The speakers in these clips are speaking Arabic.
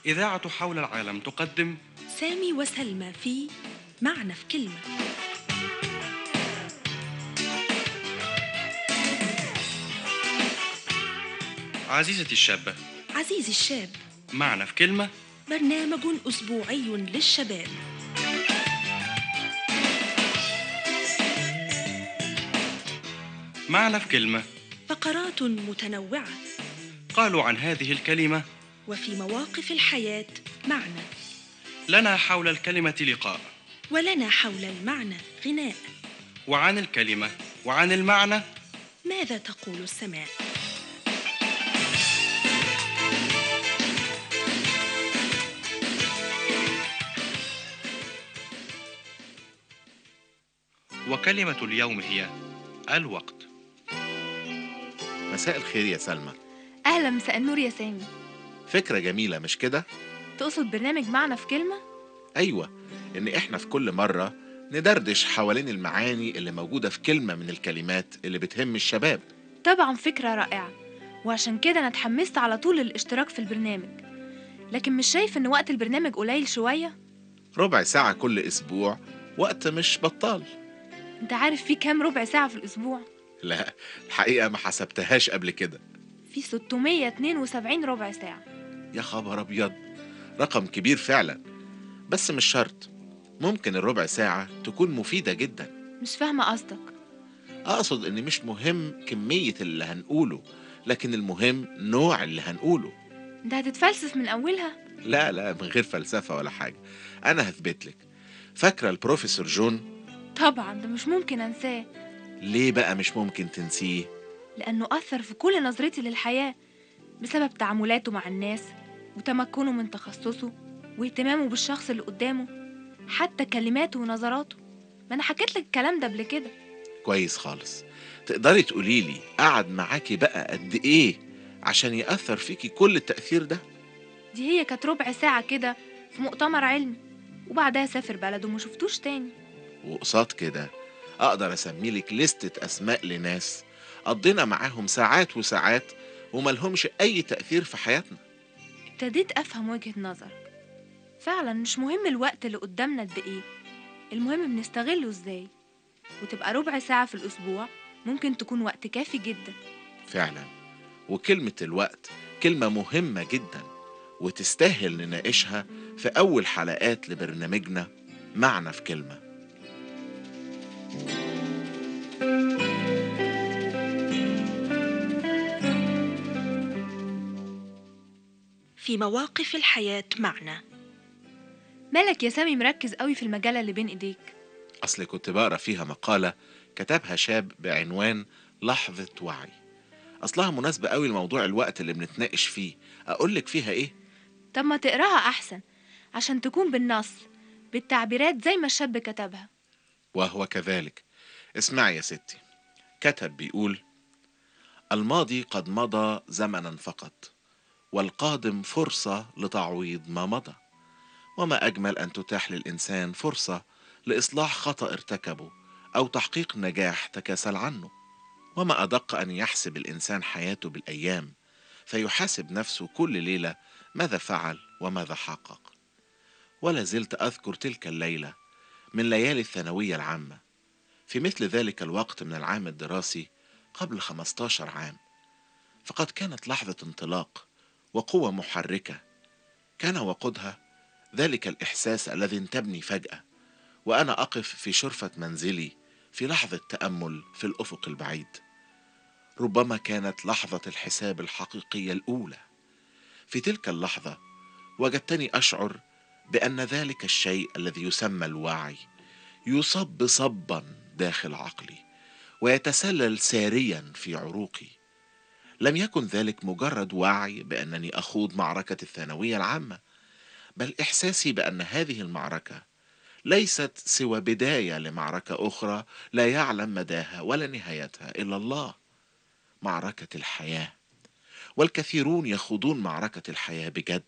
إذاعة حول العالم تقدم سامي وسلمى في معنى في كلمة. عزيزتي الشابة. عزيزي الشاب، معنى في كلمة. برنامج أسبوعي للشباب. معنى في كلمة. فقرات متنوعة، قالوا عن هذه الكلمة: وفي مواقف الحياة معنى، لنا حول الكلمة لقاء، ولنا حول المعنى غناء. وعن الكلمة وعن المعنى ماذا تقول السماء؟ وكلمة اليوم هي الوقت. مساء الخير يا سلمى. أهلا، مساء النور يا سامي. فكرة جميلة مش كده؟ تقصد برنامج معنى في كلمة؟ أيوة، إن إحنا في كل مرة ندردش حوالين المعاني اللي موجودة في كلمة من الكلمات اللي بتهم الشباب. طبعا فكرة رائعة، وعشان كده أنا اتحمست على طول للاشتراك في البرنامج. لكن مش شايف إن وقت البرنامج قليل شوية؟ ربع ساعة كل أسبوع وقت مش بطال. أنت عارف في كام ربع ساعة في الأسبوع؟ لا، الحقيقة ما حسبتهاش قبل كده. في 672 ربع ساعة. يا خبر أبيض، رقم كبير فعلا. بس مش شرط، ممكن الربع ساعة تكون مفيدة جدا. مش فاهمة قصدك. أقصد إن مش مهم كمية اللي هنقوله، لكن المهم نوع اللي هنقوله. أنت هتتفلسف من أولها؟ لا لا، من غير فلسفة ولا حاجة، أنا هثبتلك. فاكرة البروفيسور جون؟ طبعا، ده مش ممكن أنساه. ليه بقى مش ممكن تنسيه؟ لأنه أثر في كل نظرتي للحياة، بسبب تعاملاته مع الناس وتمكنه من تخصصه واهتمامه بالشخص اللي قدامه، حتى كلماته ونظراته. ما أنا حكيت لك الكلام ده قبل كده. كويس خالص. تقدري تقوليلي قعد معاكي بقى قد إيه عشان يأثر فيكي كل التأثير ده؟ دي هي كانت ربع ساعة كده في مؤتمر علمي، وبعدها سافر بلده وما شفتوش تاني. وقصاد كده أقدر أسميلك لستة أسماء لناس قضينا معاهم ساعات وساعات وملهمش أي تأثير في حياتنا. ابتديت أفهم وجهة نظرك. فعلا مش مهم الوقت اللي قدامنا قد إيه، المهم بنستغله إزاي. وتبقى ربع ساعة في الأسبوع ممكن تكون وقت كافي جدا. فعلا، وكلمة الوقت كلمة مهمة جدا، وتستاهل نناقشها في أول حلقات لبرنامجنا معنى في كلمة. في مواقف الحياة معنى. مالك يا سامي مركز قوي في المجلة اللي بين إيديك؟ أصل كنت بقرأ فيها مقالة كتبها شاب بعنوان لحظة وعي. أصلها مناسبة قوي لموضوع الوقت اللي بنتناقش فيه. أقولك فيها إيه؟ طب ما تقراها أحسن، عشان تكون بالنص، بالتعبيرات زي ما الشاب كتبها. وهو كذلك. اسمعي يا ستي. كتب بيقول: الماضي قد مضى زمنا فقط، والقادم فرصة لتعويض ما مضى. وما أجمل أن تتاح للإنسان فرصة لإصلاح خطأ ارتكبه أو تحقيق نجاح تكاسل عنه. وما أدق أن يحسب الإنسان حياته بالأيام، فيحاسب نفسه كل ليلة ماذا فعل وماذا حقق. ولا زلت أذكر تلك الليلة من ليالي الثانوية العامة، في مثل ذلك الوقت من العام الدراسي قبل 15 عام. فقد كانت لحظة انطلاق وقوة محركة، كان وقودها ذلك الإحساس الذي انتابني فجأة وأنا أقف في شرفة منزلي في لحظة تأمل في الأفق البعيد. ربما كانت لحظة الحساب الحقيقية الأولى. في تلك اللحظة وجدتني أشعر بأن ذلك الشيء الذي يسمى الوعي يصب صبا داخل عقلي ويتسلل ساريا في عروقي. لم يكن ذلك مجرد وعي بأنني أخوض معركة الثانوية العامة، بل إحساسي بأن هذه المعركة ليست سوى بداية لمعركة أخرى لا يعلم مداها ولا نهايتها إلا الله، معركة الحياة. والكثيرون يخوضون معركة الحياة بجد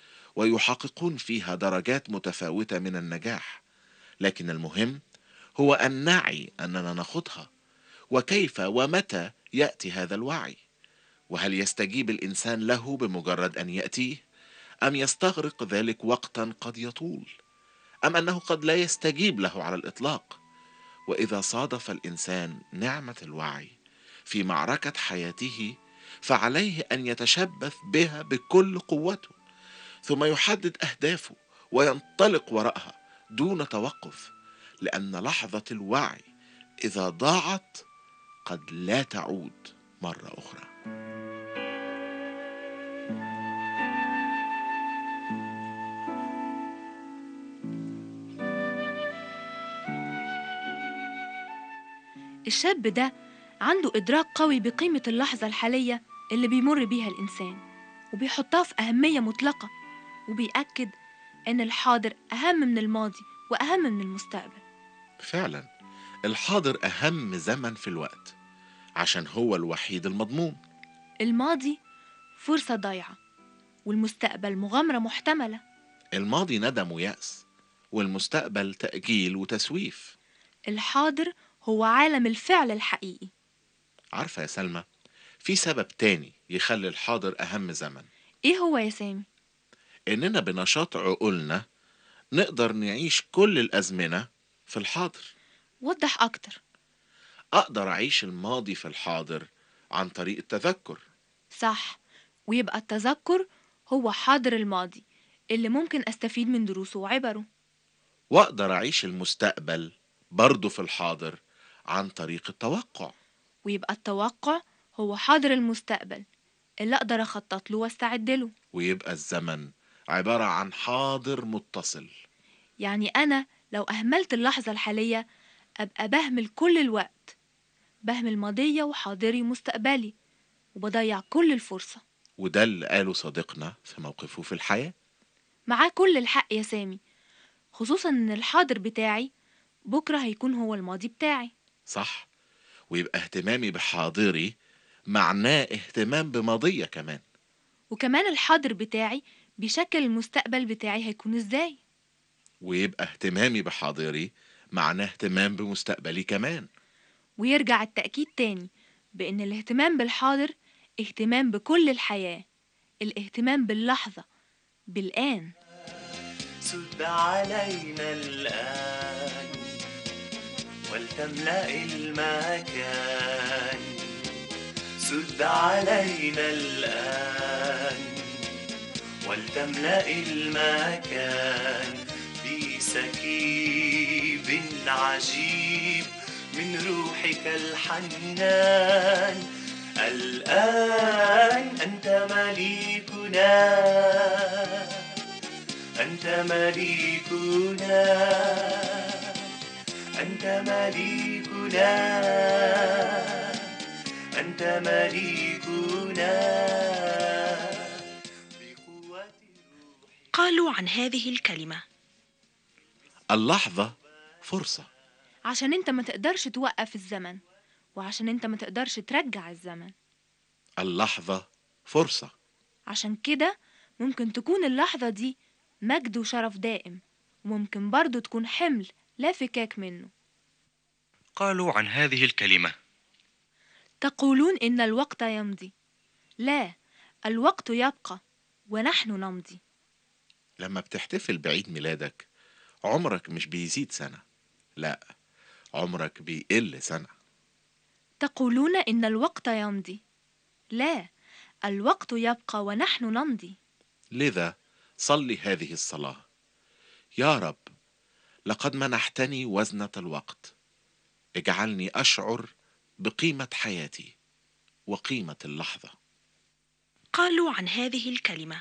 ويحققون فيها درجات متفاوتة من النجاح، لكن المهم هو أن نعي أننا نخوضها، وكيف ومتى يأتي هذا الوعي، وهل يستجيب الإنسان له بمجرد أن يأتيه، أم يستغرق ذلك وقتا قد يطول، أم أنه قد لا يستجيب له على الإطلاق. وإذا صادف الإنسان نعمة الوعي في معركة حياته، فعليه أن يتشبث بها بكل قوته، ثم يحدد أهدافه وينطلق وراءها دون توقف، لأن لحظة الوعي إذا ضاعت قد لا تعود مرة أخرى. الشاب ده عنده إدراك قوي بقيمة اللحظة الحالية اللي بيمر بيها الإنسان، وبيحطها في أهمية مطلقة، وبيأكد إن الحاضر أهم من الماضي وأهم من المستقبل. فعلا الحاضر أهم زمن في الوقت، عشان هو الوحيد المضمون. الماضي فرصة ضايعة، والمستقبل مغامرة محتملة. الماضي ندم ويأس، والمستقبل تأجيل وتسويف. الحاضر هو عالم الفعل الحقيقي. عارفة يا سلمى، في سبب تاني يخلي الحاضر أهم زمن. إيه هو يا سامي؟ إننا بنشاط عقولنا نقدر نعيش كل الأزمنة في الحاضر. وضح أكتر. أقدر أعيش الماضي في الحاضر عن طريق التذكر. صح، ويبقى التذكر هو حاضر الماضي اللي ممكن أستفيد من دروسه وعبره. وأقدر أعيش المستقبل برضه في الحاضر عن طريق التوقع. ويبقى التوقع هو حاضر المستقبل اللي أقدر أخطط له واستعد له. ويبقى الزمن عبارة عن حاضر متصل. يعني أنا لو أهملت اللحظة الحالية أبقى بهمل كل الوقت، بهمل ماضية وحاضري ومستقبلي، وبضيع كل الفرصة. وده اللي قاله صديقنا في موقفه في الحياة. معاه كل الحق يا سامي، خصوصا إن الحاضر بتاعي بكرة هيكون هو الماضي بتاعي. صح، ويبقى اهتمامي بحاضري معناه اهتمام بماضية كمان. وكمان الحاضر بتاعي بيشكل المستقبل بتاعي هيكون إزاي. ويبقى اهتمامي بحاضري معناه اهتمام بمستقبلي كمان. ويرجع التأكيد تاني بإن الاهتمام بالحاضر اهتمام بكل الحياة، الاهتمام باللحظة، بالآن. سد علينا الآن ولتملأ المكان، سد علينا الآن ولتملأ المكان، بسكيب عجيب من روحك الحنان. الآن أنت مليكنا، أنت مليكنا، أنت مليكنا، أنت مليكنا. قالوا عن هذه الكلمة: اللحظة فرصة. عشان انت ما تقدرش توقف الزمن، وعشان انت ما تقدرش ترجع الزمن. اللحظة فرصة. عشان كده ممكن تكون اللحظة دي مجد وشرف دائم، وممكن برضو تكون حمل لا فكاك منه. قالوا عن هذه الكلمة: تقولون إن الوقت يمضي. لا، الوقت يبقى ونحن نمضي. لما بتحتفل بعيد ميلادك عمرك مش بيزيد سنة، لا، عمرك بيقل سنة. تقولون إن الوقت يمضي. لا، الوقت يبقى ونحن نمضي. لذا صلي هذه الصلاة: يا رب، لقد منحتني وزنة الوقت، اجعلني أشعر بقيمة حياتي وقيمة اللحظة. قالوا عن هذه الكلمة: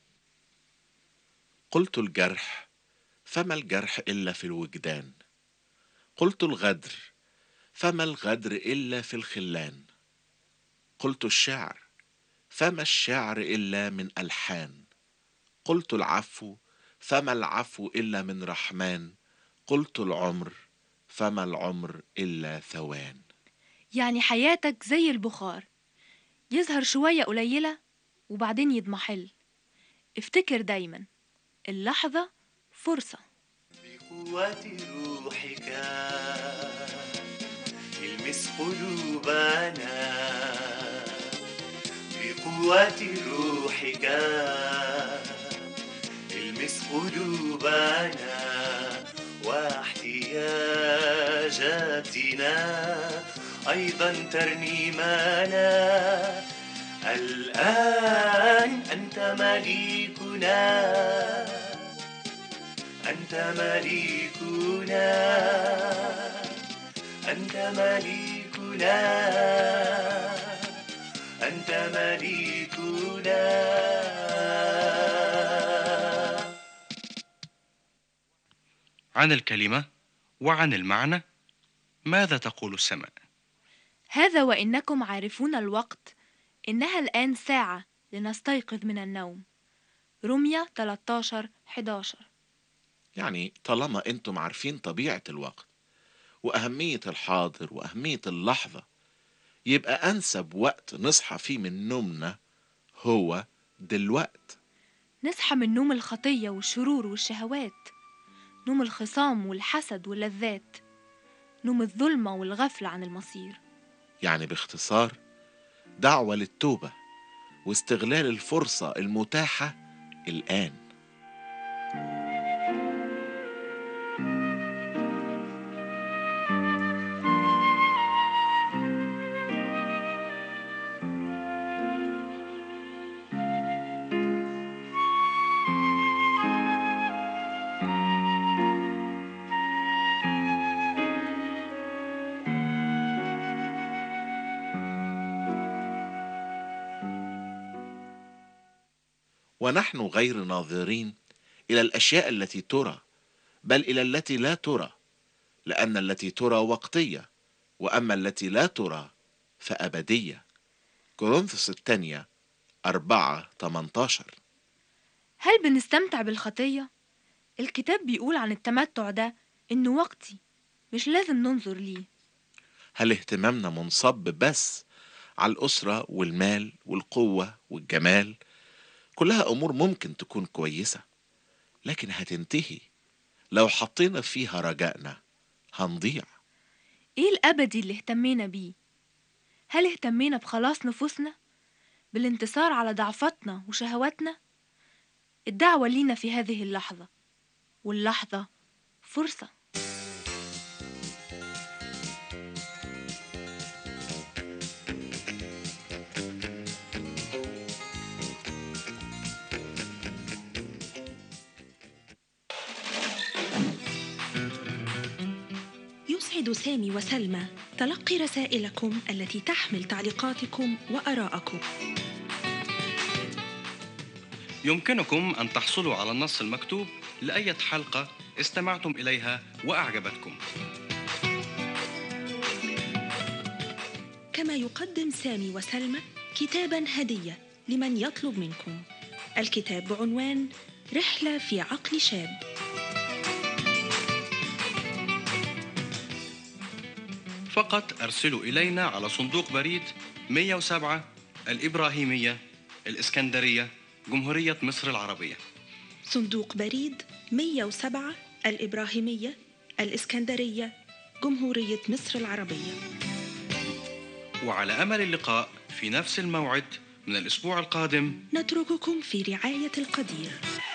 قلت الجرح، فما الجرح إلا في الوجدان. قلت الغدر، فما الغدر إلا في الخلان. قلت الشعر، فما الشعر إلا من ألحان. قلت العفو، فما العفو إلا من رحمن. قلت العمر، فما العمر إلا ثوان. يعني حياتك زي البخار، يظهر شوية قليلة وبعدين يضمحل. افتكر دايما اللحظة فرصة. بقوة روحك المس قلوبنا، بقوة روحك قلوبنا واحتياجاتنا أيضا ترنيمنا. الآن أنت مليكنا، أنت مليكنا، أنت مليكنا، أنت مليكنا. عن الكلمة وعن المعنى ماذا تقول السماء؟ هذا وإنكم عارفون الوقت، إنها الآن ساعة لنستيقظ من النوم. رمية 13:11. يعني طالما انتم عارفين طبيعة الوقت وأهمية الحاضر وأهمية اللحظة، يبقى أنسب وقت نصحى فيه من نومنا هو دلوقت. نصحى من نوم الخطية والشرور والشهوات، نوم الخصام والحسد واللذات، نوم الظلمة والغفلة عن المصير. يعني باختصار دعوة للتوبة واستغلال الفرصة المتاحة الآن. ونحن غير ناظرين إلى الأشياء التي ترى، بل إلى التي لا ترى، لأن التي ترى وقتية، وأما التي لا ترى فأبدية. كورنثوس الثانية 4:18. هل بنستمتع بالخطية؟ الكتاب بيقول عن التمتع ده إنه وقتي، مش لازم ننظر ليه. هل اهتمامنا منصب بس على الأسرة والمال والقوة والجمال؟ كلها أمور ممكن تكون كويسة، لكن هتنتهي. لو حطينا فيها رجائنا هنضيع. إيه الأبدي اللي اهتمينا بيه؟ هل اهتمينا بخلاص نفوسنا؟ بالانتصار على ضعفاتنا وشهواتنا؟ الدعوة لينا في هذه اللحظة، واللحظة فرصة. يسعد سامي وسلمى تلقي رسائلكم التي تحمل تعليقاتكم وآراءكم. يمكنكم أن تحصلوا على النص المكتوب لأي حلقة استمعتم إليها وأعجبتكم. كما يقدم سامي وسلمى كتاباً هدية لمن يطلب منكم. الكتاب بعنوان رحلة في عقل شاب. فقط أرسلوا إلينا على صندوق بريد 107 الإبراهيمية، الإسكندرية، جمهورية مصر العربية. صندوق بريد 107 الإبراهيمية، الإسكندرية، جمهورية مصر العربية. وعلى أمل اللقاء في نفس الموعد من الأسبوع القادم. نترككم في رعاية القدير.